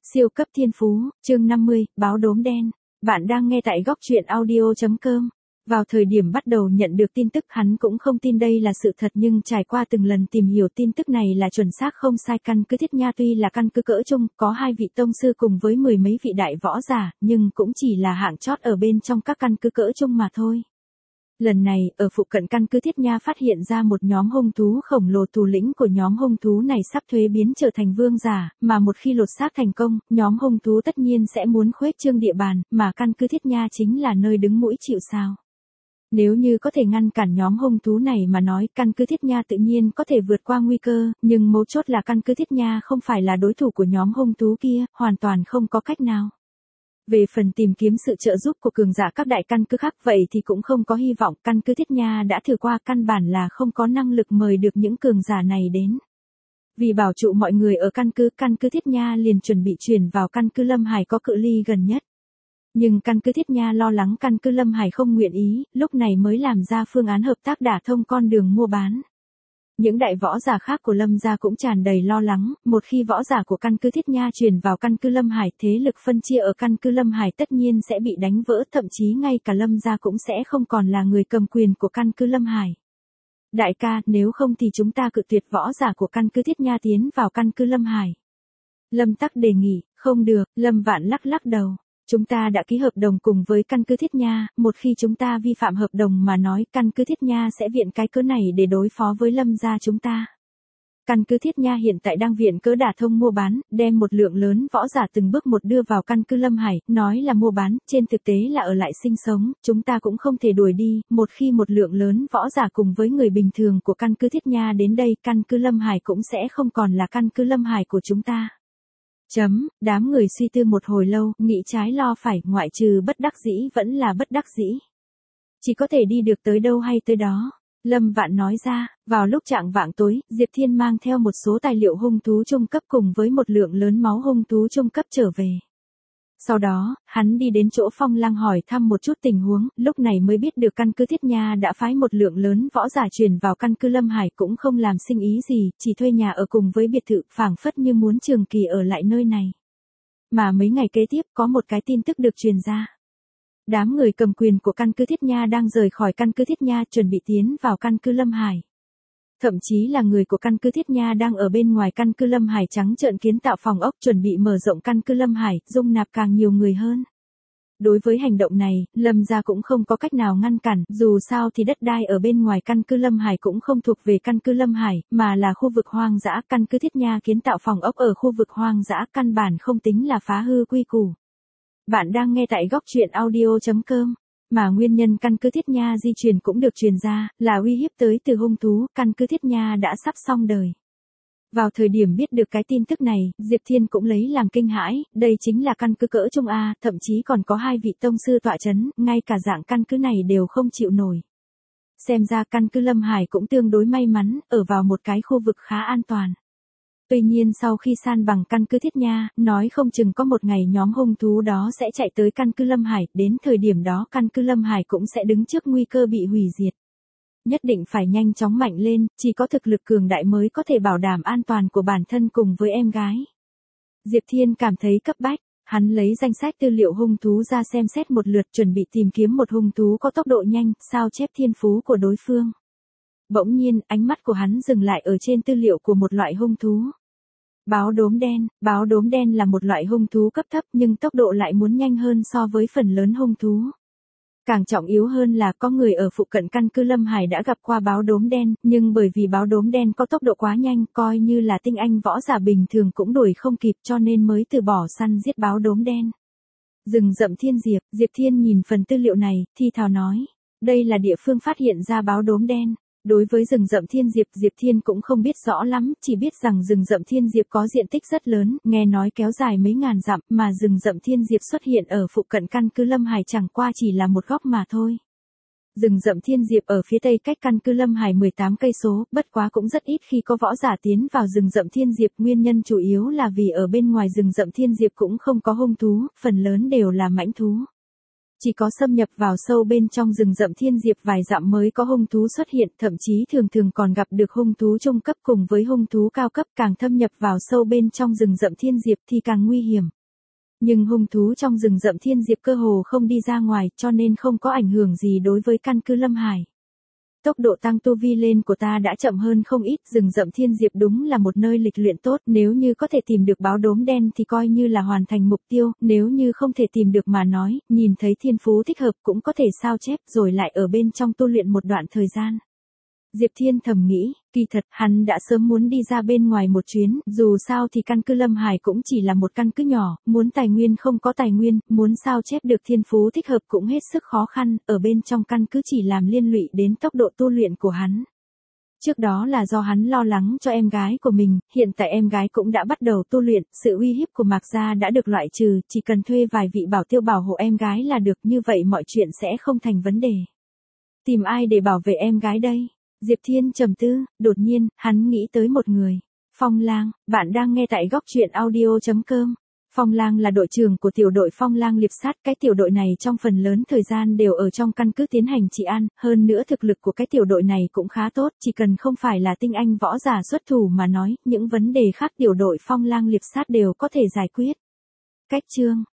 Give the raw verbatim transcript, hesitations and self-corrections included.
Siêu cấp thiên phú, chương năm mươi, báo đốm đen. Bạn đang nghe tại góc truyện audio chấm com. Vào thời điểm bắt đầu nhận được tin tức hắn cũng không tin đây là sự thật, nhưng trải qua từng lần tìm hiểu tin tức này là chuẩn xác không sai. Căn cứ Thiết Nha tuy là căn cứ cỡ trung, có hai vị tông sư cùng với mười mấy vị đại võ giả, nhưng cũng chỉ là hạng chót ở bên trong các căn cứ cỡ trung mà thôi. Lần này, ở phụ cận căn cứ Thiết Nha phát hiện ra một nhóm hung thú khổng lồ, thủ lĩnh của nhóm hung thú này sắp thuế biến trở thành vương giả, mà một khi lột xác thành công, nhóm hung thú tất nhiên sẽ muốn khuếch trương địa bàn, mà căn cứ Thiết Nha chính là nơi đứng mũi chịu sào. Nếu như có thể ngăn cản nhóm hung thú này mà nói, căn cứ Thiết Nha tự nhiên có thể vượt qua nguy cơ, nhưng mấu chốt là căn cứ Thiết Nha không phải là đối thủ của nhóm hung thú kia, hoàn toàn không có cách nào. Về phần tìm kiếm sự trợ giúp của cường giả các đại căn cứ khác, vậy thì cũng không có hy vọng. Căn cứ Thiết Nha đã thử qua, căn bản là không có năng lực mời được những cường giả này đến. Vì bảo trụ mọi người ở căn cứ, căn cứ Thiết Nha liền chuẩn bị chuyển vào căn cứ Lâm Hải có cự ly gần nhất. Nhưng căn cứ Thiết Nha lo lắng căn cứ Lâm Hải không nguyện ý, lúc này mới làm ra phương án hợp tác đả thông con đường mua bán. Những đại võ giả khác của Lâm gia cũng tràn đầy lo lắng, một khi võ giả của căn cứ Thiết Nha truyền vào căn cứ Lâm Hải, thế lực phân chia ở căn cứ Lâm Hải tất nhiên sẽ bị đánh vỡ, thậm chí ngay cả Lâm gia cũng sẽ không còn là người cầm quyền của căn cứ Lâm Hải. Đại ca, nếu không thì chúng ta cự tuyệt võ giả của căn cứ Thiết Nha tiến vào căn cứ Lâm Hải. Lâm Tắc đề nghị. Không được, Lâm Vạn lắc lắc đầu. Chúng ta đã ký hợp đồng cùng với căn cứ Thiết Nha, một khi chúng ta vi phạm hợp đồng mà nói, căn cứ Thiết Nha sẽ viện cái cớ này để đối phó với Lâm gia chúng ta. Căn cứ Thiết Nha hiện tại đang viện cớ đả thông mua bán, đem một lượng lớn võ giả từng bước một đưa vào căn cứ Lâm Hải, nói là mua bán, trên thực tế là ở lại sinh sống, chúng ta cũng không thể đuổi đi, một khi một lượng lớn võ giả cùng với người bình thường của căn cứ Thiết Nha đến đây, căn cứ Lâm Hải cũng sẽ không còn là căn cứ Lâm Hải của chúng ta. Chấm, đám người suy tư một hồi lâu, nghĩ trái lo phải, ngoại trừ bất đắc dĩ vẫn là bất đắc dĩ. Chỉ có thể đi được tới đâu hay tới đó. Lâm Vạn nói ra. Vào lúc chạng vạng tối, Diệp Thiên mang theo một số tài liệu hung thú trung cấp cùng với một lượng lớn máu hung thú trung cấp trở về. Sau đó, hắn đi đến chỗ Phong Lăng hỏi thăm một chút tình huống, lúc này mới biết được căn cứ Thiết Nha đã phái một lượng lớn võ giả truyền vào căn cứ Lâm Hải, cũng không làm sinh ý gì, chỉ thuê nhà ở cùng với biệt thự, phảng phất như muốn trường kỳ ở lại nơi này. Mà mấy ngày kế tiếp, có một cái tin tức được truyền ra. Đám người cầm quyền của căn cứ Thiết Nha đang rời khỏi căn cứ Thiết Nha, chuẩn bị tiến vào căn cứ Lâm Hải. Thậm chí là người của căn cứ Thiết Nha đang ở bên ngoài căn cứ Lâm Hải trắng trợn kiến tạo phòng ốc, chuẩn bị mở rộng căn cứ Lâm Hải, dung nạp càng nhiều người hơn. Đối với hành động này, Lâm gia cũng không có cách nào ngăn cản, dù sao thì đất đai ở bên ngoài căn cứ Lâm Hải cũng không thuộc về căn cứ Lâm Hải, mà là khu vực hoang dã. Căn cứ Thiết Nha kiến tạo phòng ốc ở khu vực hoang dã, căn bản không tính là phá hư quy củ. Bạn đang nghe tại góc truyện audio chấm com. Mà nguyên nhân căn cứ Thiết Nha di chuyển cũng được truyền ra, là uy hiếp tới từ hung thú, căn cứ Thiết Nha đã sắp xong đời. Vào thời điểm biết được cái tin tức này, Diệp Thiên cũng lấy làm kinh hãi, đây chính là căn cứ cỡ trung A, thậm chí còn có hai vị tông sư tọa chấn, ngay cả dạng căn cứ này đều không chịu nổi. Xem ra căn cứ Lâm Hải cũng tương đối may mắn, ở vào một cái khu vực khá an toàn. Tuy nhiên sau khi san bằng căn cứ Thiết Nha, nói không chừng có một ngày nhóm hung thú đó sẽ chạy tới căn cứ Lâm Hải, đến thời điểm đó căn cứ Lâm Hải cũng sẽ đứng trước nguy cơ bị hủy diệt. Nhất định phải nhanh chóng mạnh lên, chỉ có thực lực cường đại mới có thể bảo đảm an toàn của bản thân cùng với em gái. Diệp Thiên cảm thấy cấp bách, hắn lấy danh sách tư liệu hung thú ra xem xét một lượt, chuẩn bị tìm kiếm một hung thú có tốc độ nhanh, sao chép thiên phú của đối phương. Bỗng nhiên, ánh mắt của hắn dừng lại ở trên tư liệu của một loại hung thú. Báo đốm đen. Báo đốm đen là một loại hung thú cấp thấp, nhưng tốc độ lại muốn nhanh hơn so với phần lớn hung thú. Càng trọng yếu hơn là có người ở phụ cận căn cứ Lâm Hải đã gặp qua báo đốm đen, nhưng bởi vì báo đốm đen có tốc độ quá nhanh, coi như là tinh anh võ giả bình thường cũng đuổi không kịp, cho nên mới từ bỏ săn giết báo đốm đen. Rừng rậm Thiên Diệp. Diệp Thiên nhìn phần tư liệu này, thi thào nói. Đây là địa phương phát hiện ra báo đốm đen. Đối với rừng rậm Thiên Diệp, Diệp Thiên cũng không biết rõ lắm, chỉ biết rằng rừng rậm Thiên Diệp có diện tích rất lớn, nghe nói kéo dài mấy ngàn dặm, mà rừng rậm Thiên Diệp xuất hiện ở phụ cận căn cứ Lâm Hải chẳng qua chỉ là một góc mà thôi. Rừng rậm Thiên Diệp ở phía tây cách căn cứ Lâm Hải mười tám cây số, bất quá cũng rất ít khi có võ giả tiến vào rừng rậm Thiên Diệp, nguyên nhân chủ yếu là vì ở bên ngoài rừng rậm Thiên Diệp cũng không có hung thú, phần lớn đều là mãnh thú. Chỉ có xâm nhập vào sâu bên trong rừng rậm Thiên Diệp vài dặm mới có hung thú xuất hiện, thậm chí thường thường còn gặp được hung thú trung cấp cùng với hung thú cao cấp. Càng thâm nhập vào sâu bên trong rừng rậm Thiên Diệp thì càng nguy hiểm. Nhưng hung thú trong rừng rậm Thiên Diệp cơ hồ không đi ra ngoài, cho nên không có ảnh hưởng gì đối với căn cứ Lâm Hải. Tốc độ tăng tu vi lên của ta đã chậm hơn không ít, rừng rậm Thiên Diệp đúng là một nơi lịch luyện tốt, nếu như có thể tìm được báo đốm đen thì coi như là hoàn thành mục tiêu, nếu như không thể tìm được mà nói, nhìn thấy thiên phú thích hợp cũng có thể sao chép rồi lại ở bên trong tu luyện một đoạn thời gian. Diệp Thiên thầm nghĩ, kỳ thật hắn đã sớm muốn đi ra bên ngoài một chuyến, dù sao thì căn cứ Lâm Hải cũng chỉ là một căn cứ nhỏ, muốn tài nguyên không có tài nguyên, muốn sao chép được thiên phú thích hợp cũng hết sức khó khăn, ở bên trong căn cứ chỉ làm liên lụy đến tốc độ tu luyện của hắn. Trước đó là do hắn lo lắng cho em gái của mình, hiện tại em gái cũng đã bắt đầu tu luyện, sự uy hiếp của Mạc Gia đã được loại trừ, chỉ cần thuê vài vị bảo tiêu bảo hộ em gái là được, như vậy mọi chuyện sẽ không thành vấn đề. Tìm ai để bảo vệ em gái đây? Diệp Thiên trầm tư, đột nhiên, hắn nghĩ tới một người. Phong Lang, bạn đang nghe tại góc truyện audio chấm com. Phong Lang là đội trưởng của tiểu đội Phong Lang liệp sát, cái tiểu đội này trong phần lớn thời gian đều ở trong căn cứ tiến hành trị an, hơn nữa thực lực của cái tiểu đội này cũng khá tốt, chỉ cần không phải là tinh anh võ giả xuất thủ mà nói, những vấn đề khác tiểu đội Phong Lang liệp sát đều có thể giải quyết. Cách chương